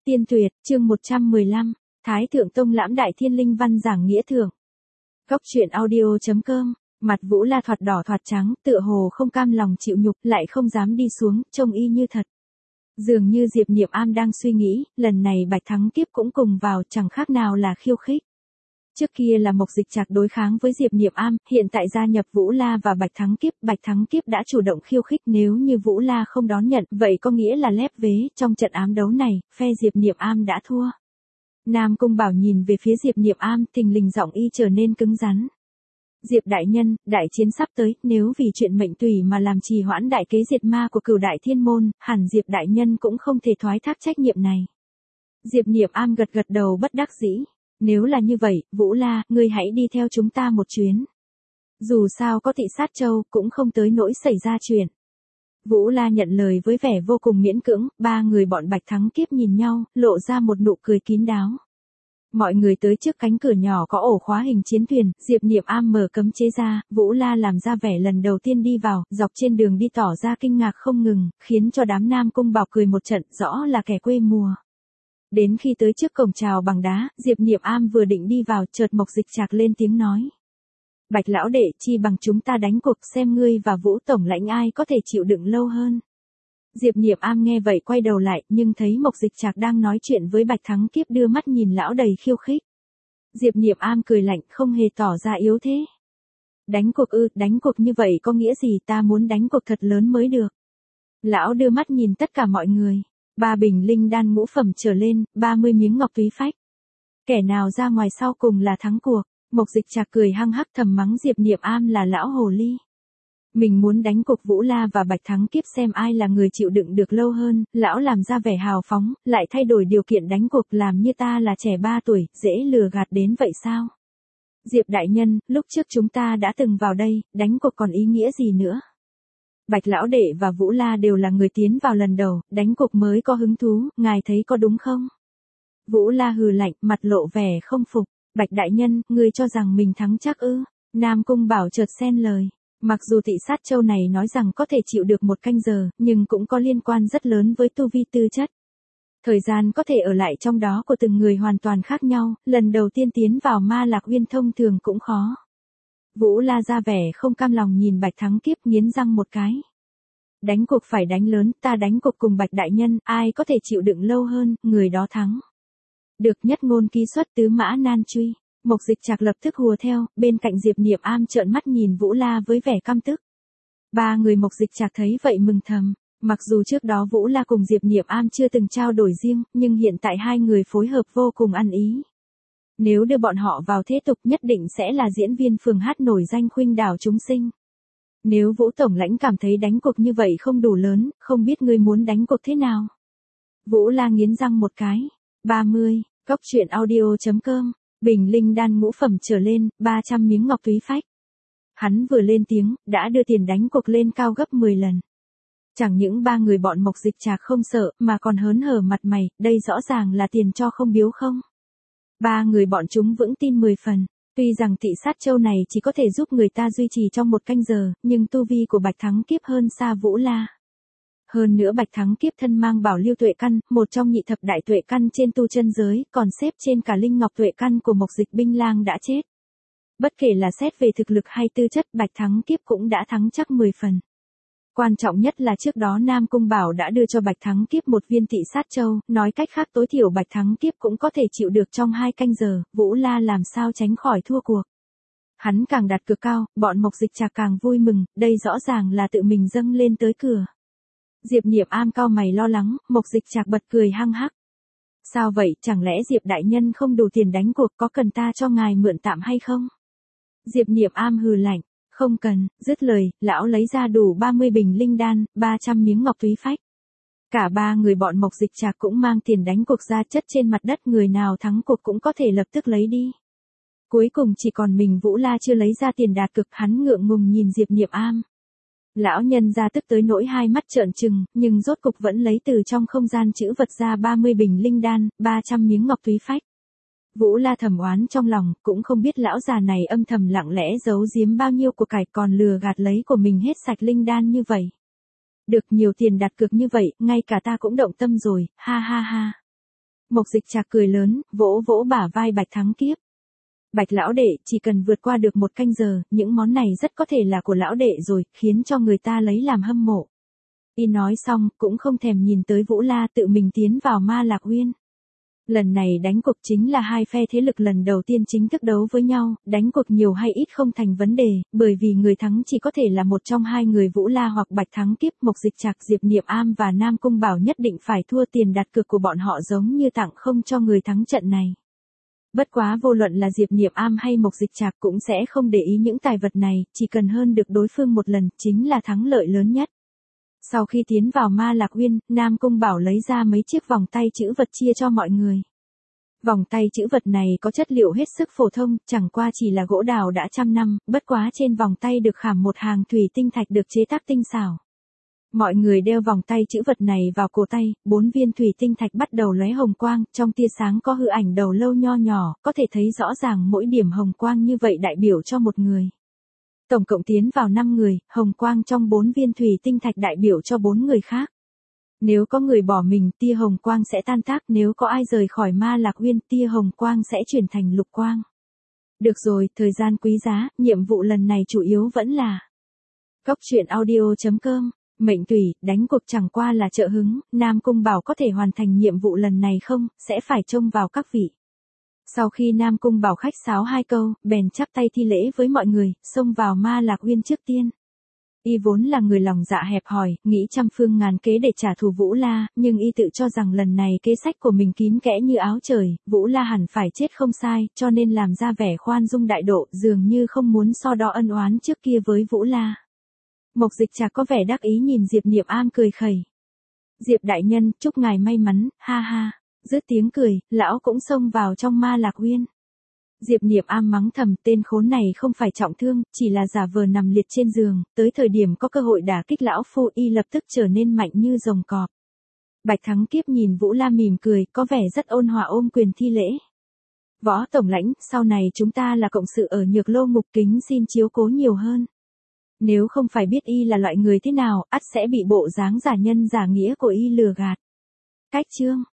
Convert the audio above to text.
Tiên tuyệt, chương 115, Thái Thượng Tông Lãm Đại Thiên Linh Văn giảng nghĩa thượng. Góc truyện audio.com, mặt Vũ La thoạt đỏ thoạt trắng, tựa hồ không cam lòng chịu nhục, lại không dám đi xuống, trông y như thật. Dường như Diệp Niệm Am đang suy nghĩ, lần này Bạch Thắng Kiếp cũng cùng vào, chẳng khác nào là khiêu khích. Trước kia là Mộc Dịch Trạc đối kháng với Diệp Niệm Am, hiện tại gia nhập Vũ La và Bạch Thắng Kiếp đã chủ động khiêu khích, nếu như Vũ La không đón nhận, vậy có nghĩa là lép vế, trong trận ám đấu này, phe Diệp Niệm Am đã thua. Nam Cung Bảo nhìn về phía Diệp Niệm Am, thình lình giọng y trở nên cứng rắn. Diệp đại nhân, đại chiến sắp tới, nếu vì chuyện mệnh tùy mà làm trì hoãn đại kế diệt ma của Cửu Đại Thiên Môn, hẳn Diệp đại nhân cũng không thể thoái thác trách nhiệm này. Diệp Niệm Am gật gật đầu bất đắc dĩ. Nếu là như vậy, Vũ La, ngươi hãy đi theo chúng ta một chuyến. Dù sao có Thị Sát Châu, cũng không tới nỗi xảy ra chuyện. Vũ La nhận lời với vẻ vô cùng miễn cưỡng, ba người bọn Bạch Thắng Kiếp nhìn nhau, lộ ra một nụ cười kín đáo. Mọi người tới trước cánh cửa nhỏ có ổ khóa hình chiến thuyền, Diệp Niệm Am mở cấm chế ra, Vũ La làm ra vẻ lần đầu tiên đi vào, dọc trên đường đi tỏ ra kinh ngạc không ngừng, khiến cho đám Nam Cung Bảo cười một trận, rõ là kẻ quê mùa. Đến khi tới trước cổng chào bằng đá, Diệp Niệm Am vừa định đi vào, chợt Mộc Dịch Trạc lên tiếng nói. Bạch lão đệ, chi bằng chúng ta đánh cuộc xem ngươi và Vũ tổng lãnh ai có thể chịu đựng lâu hơn. Diệp Niệm Am nghe vậy quay đầu lại, nhưng thấy Mộc Dịch Trạc đang nói chuyện với Bạch Thắng Kiếp đưa mắt nhìn lão đầy khiêu khích. Diệp Niệm Am cười lạnh, không hề tỏ ra yếu thế. Đánh cuộc ư, đánh cuộc như vậy có nghĩa gì, ta muốn đánh cuộc thật lớn mới được. Lão đưa mắt nhìn tất cả mọi người. 3 bình linh đan ngũ phẩm trở lên, 30 miếng ngọc túy phách. Kẻ nào ra ngoài sau cùng là thắng cuộc. Mộc Dịch Trạc cười hăng hắc thầm mắng Diệp Niệm Am là lão hồ ly. Mình muốn đánh cuộc Vũ La và Bạch Thắng Kiếp xem ai là người chịu đựng được lâu hơn, lão làm ra vẻ hào phóng, lại thay đổi điều kiện đánh cuộc làm như ta là trẻ 3 tuổi, dễ lừa gạt đến vậy sao? Diệp đại nhân, lúc trước chúng ta đã từng vào đây, đánh cuộc còn ý nghĩa gì nữa? Bạch lão đệ và Vũ La đều là người tiến vào lần đầu, đánh cuộc mới có hứng thú, ngài thấy có đúng không? Vũ La hừ lạnh, mặt lộ vẻ không phục. Bạch đại nhân, ngươi cho rằng mình thắng chắc ư? Nam Cung Bảo chợt xen lời. Mặc dù Thị Sát Châu này nói rằng có thể chịu được 1 canh giờ, nhưng cũng có liên quan rất lớn với tu vi tư chất. Thời gian có thể ở lại trong đó của từng người hoàn toàn khác nhau, lần đầu tiên tiến vào Ma Lạc Uyên thông thường cũng khó. Vũ La ra vẻ không cam lòng nhìn Bạch Thắng Kiếp nghiến răng một cái. Đánh cuộc phải đánh lớn, ta đánh cuộc cùng Bạch đại nhân, ai có thể chịu đựng lâu hơn, người đó thắng. Được, nhất ngôn ký xuất tứ mã nan truy. Mộc Dịch Trạc lập tức hùa theo, bên cạnh Diệp Niệm Am trợn mắt nhìn Vũ La với vẻ căm tức. 3 người Mộc Dịch Trạc thấy vậy mừng thầm. Mặc dù trước đó Vũ La cùng Diệp Niệm Am chưa từng trao đổi riêng, nhưng hiện tại hai người phối hợp vô cùng ăn ý. Nếu đưa bọn họ vào thế tục nhất định sẽ là diễn viên phường hát nổi danh khuynh đảo chúng sinh. Nếu Vũ tổng lãnh cảm thấy đánh cuộc như vậy không đủ lớn, không biết ngươi muốn đánh cuộc thế nào? Vũ La nghiến răng một cái. 30, góc truyện audio.com, bình linh đan ngũ phẩm trở lên, 300 miếng ngọc túy phách. Hắn vừa lên tiếng, đã đưa tiền đánh cuộc lên cao gấp 10 lần. Chẳng những 3 người bọn Mộc Dịch Trạc không sợ, mà còn hớn hở mặt mày, đây rõ ràng là tiền cho không biếu không. 3 người bọn chúng vững tin 10 phần. Tuy rằng Thị Sát Châu này chỉ có thể giúp người ta duy trì trong 1 canh giờ, nhưng tu vi của Bạch Thắng Kiếp hơn xa Vũ La. Hơn nữa Bạch Thắng Kiếp thân mang bảo lưu tuệ căn, một trong nhị thập đại tuệ căn trên tu chân giới, còn xếp trên cả linh ngọc tuệ căn của Mộc Dịch Binh Lang đã chết. Bất kể là xét về thực lực hay tư chất, Bạch Thắng Kiếp cũng đã thắng chắc 10 phần. Quan trọng nhất là trước đó Nam Cung Bảo đã đưa cho Bạch Thắng Kiếp một viên Thị Sát Châu, nói cách khác tối thiểu Bạch Thắng Kiếp cũng có thể chịu được trong 2 canh giờ, Vũ La làm sao tránh khỏi thua cuộc. Hắn càng đặt cược cao, bọn Mộc Dịch Trạc càng vui mừng, đây rõ ràng là tự mình dâng lên tới cửa. Diệp Niệm Am cau mày lo lắng, Mộc Dịch Trạc bật cười hăng hắc. Sao vậy, chẳng lẽ Diệp đại nhân không đủ tiền đánh cuộc, có cần ta cho ngài mượn tạm hay không? Diệp Niệm Am hừ lạnh, không cần, dứt lời, lão lấy ra đủ 30 bình linh đan, 300 miếng ngọc túy phách. Cả 3 người bọn Mộc Dịch Trạc cũng mang tiền đánh cuộc ra chất trên mặt đất, người nào thắng cuộc cũng có thể lập tức lấy đi. Cuối cùng chỉ còn mình Vũ La chưa lấy ra tiền đạt cực, hắn ngượng ngùng nhìn Diệp Niệm Am. Lão nhân ra tức tới nỗi hai mắt trợn trừng, nhưng rốt cục vẫn lấy từ trong không gian trữ vật ra 30 bình linh đan, 300 miếng ngọc túy phách. Vũ La thầm oán trong lòng, cũng không biết lão già này âm thầm lặng lẽ giấu giếm bao nhiêu của cải, còn lừa gạt lấy của mình hết sạch linh đan như vậy. Được nhiều tiền đặt cược như vậy, ngay cả ta cũng động tâm rồi, ha ha ha. Mộc Dịch Trạc cười lớn, vỗ vỗ bả vai Bạch Thắng Kiếp. Bạch lão đệ, chỉ cần vượt qua được 1 canh giờ, những món này rất có thể là của lão đệ rồi, khiến cho người ta lấy làm hâm mộ. Y nói xong, cũng không thèm nhìn tới Vũ La, tự mình tiến vào Ma Lạc Uyên. Lần này đánh cuộc chính là 2 phe thế lực lần đầu tiên chính thức đấu với nhau, đánh cuộc nhiều hay ít không thành vấn đề, bởi vì người thắng chỉ có thể là một trong 2 người Vũ La hoặc Bạch Thắng Kiếp. Mộc Dịch Trạc, Diệp Niệm Am và Nam Cung Bảo nhất định phải thua tiền đặt cược của bọn họ, giống như tặng không cho người thắng trận này. Bất quá vô luận là Diệp Niệm Am hay Mộc Dịch Trạc cũng sẽ không để ý những tài vật này, chỉ cần hơn được đối phương một lần, chính là thắng lợi lớn nhất. Sau khi tiến vào Ma Lạc Uyên, Nam Cung Bảo lấy ra mấy chiếc vòng tay chữ vật chia cho mọi người. Vòng tay chữ vật này có chất liệu hết sức phổ thông, chẳng qua chỉ là gỗ đào đã trăm năm, bất quá trên vòng tay được khảm một hàng thủy tinh thạch được chế tác tinh xảo. Mọi người đeo vòng tay chữ vật này vào cổ tay, 4 viên thủy tinh thạch bắt đầu lóe hồng quang, trong tia sáng có hư ảnh đầu lâu nho nhỏ, có thể thấy rõ ràng mỗi điểm hồng quang như vậy đại biểu cho một người. Tổng cộng tiến vào 5 người, hồng quang trong 4 viên thủy tinh thạch đại biểu cho 4 người khác. Nếu có người bỏ mình, tia hồng quang sẽ tan tác, nếu có ai rời khỏi Ma Lạc Uyên, tia hồng quang sẽ chuyển thành lục quang. Được rồi, thời gian quý giá, nhiệm vụ lần này chủ yếu vẫn là Goctruyện.audio.com. Mệnh tùy, đánh cuộc chẳng qua là trợ hứng, Nam Cung Bảo có thể hoàn thành nhiệm vụ lần này không, sẽ phải trông vào các vị. Sau khi Nam Cung Bảo khách sáo 2 câu, bèn chắp tay thi lễ với mọi người, xông vào Ma Lạc Uyên trước tiên. Y vốn là người lòng dạ hẹp hòi, nghĩ trăm phương ngàn kế để trả thù Vũ La, nhưng y tự cho rằng lần này kế sách của mình kín kẽ như áo trời, Vũ La hẳn phải chết không sai, cho nên làm ra vẻ khoan dung đại độ, dường như không muốn so đo ân oán trước kia với Vũ La. Mộc Dịch Trạc có vẻ đắc ý nhìn Diệp Niệm Am cười khẩy. Diệp đại nhân, chúc ngài may mắn, ha ha. Dứt tiếng cười, lão cũng xông vào trong Ma Lạc Uyên. Diệp Niệm Am mắng thầm, tên khốn này không phải trọng thương, chỉ là giả vờ nằm liệt trên giường, tới thời điểm có cơ hội đả kích lão phu, y lập tức trở nên mạnh như rồng cọp. Bạch Thắng Kiếp nhìn Vũ La mỉm cười, có vẻ rất ôn hòa ôm quyền thi lễ. Võ tổng lãnh, sau này chúng ta là cộng sự ở Nhược Lô Ngục, kính xin chiếu cố nhiều hơn. Nếu không phải biết y là loại người thế nào, ắt sẽ bị bộ dáng giả nhân giả nghĩa của y lừa gạt. Cách chương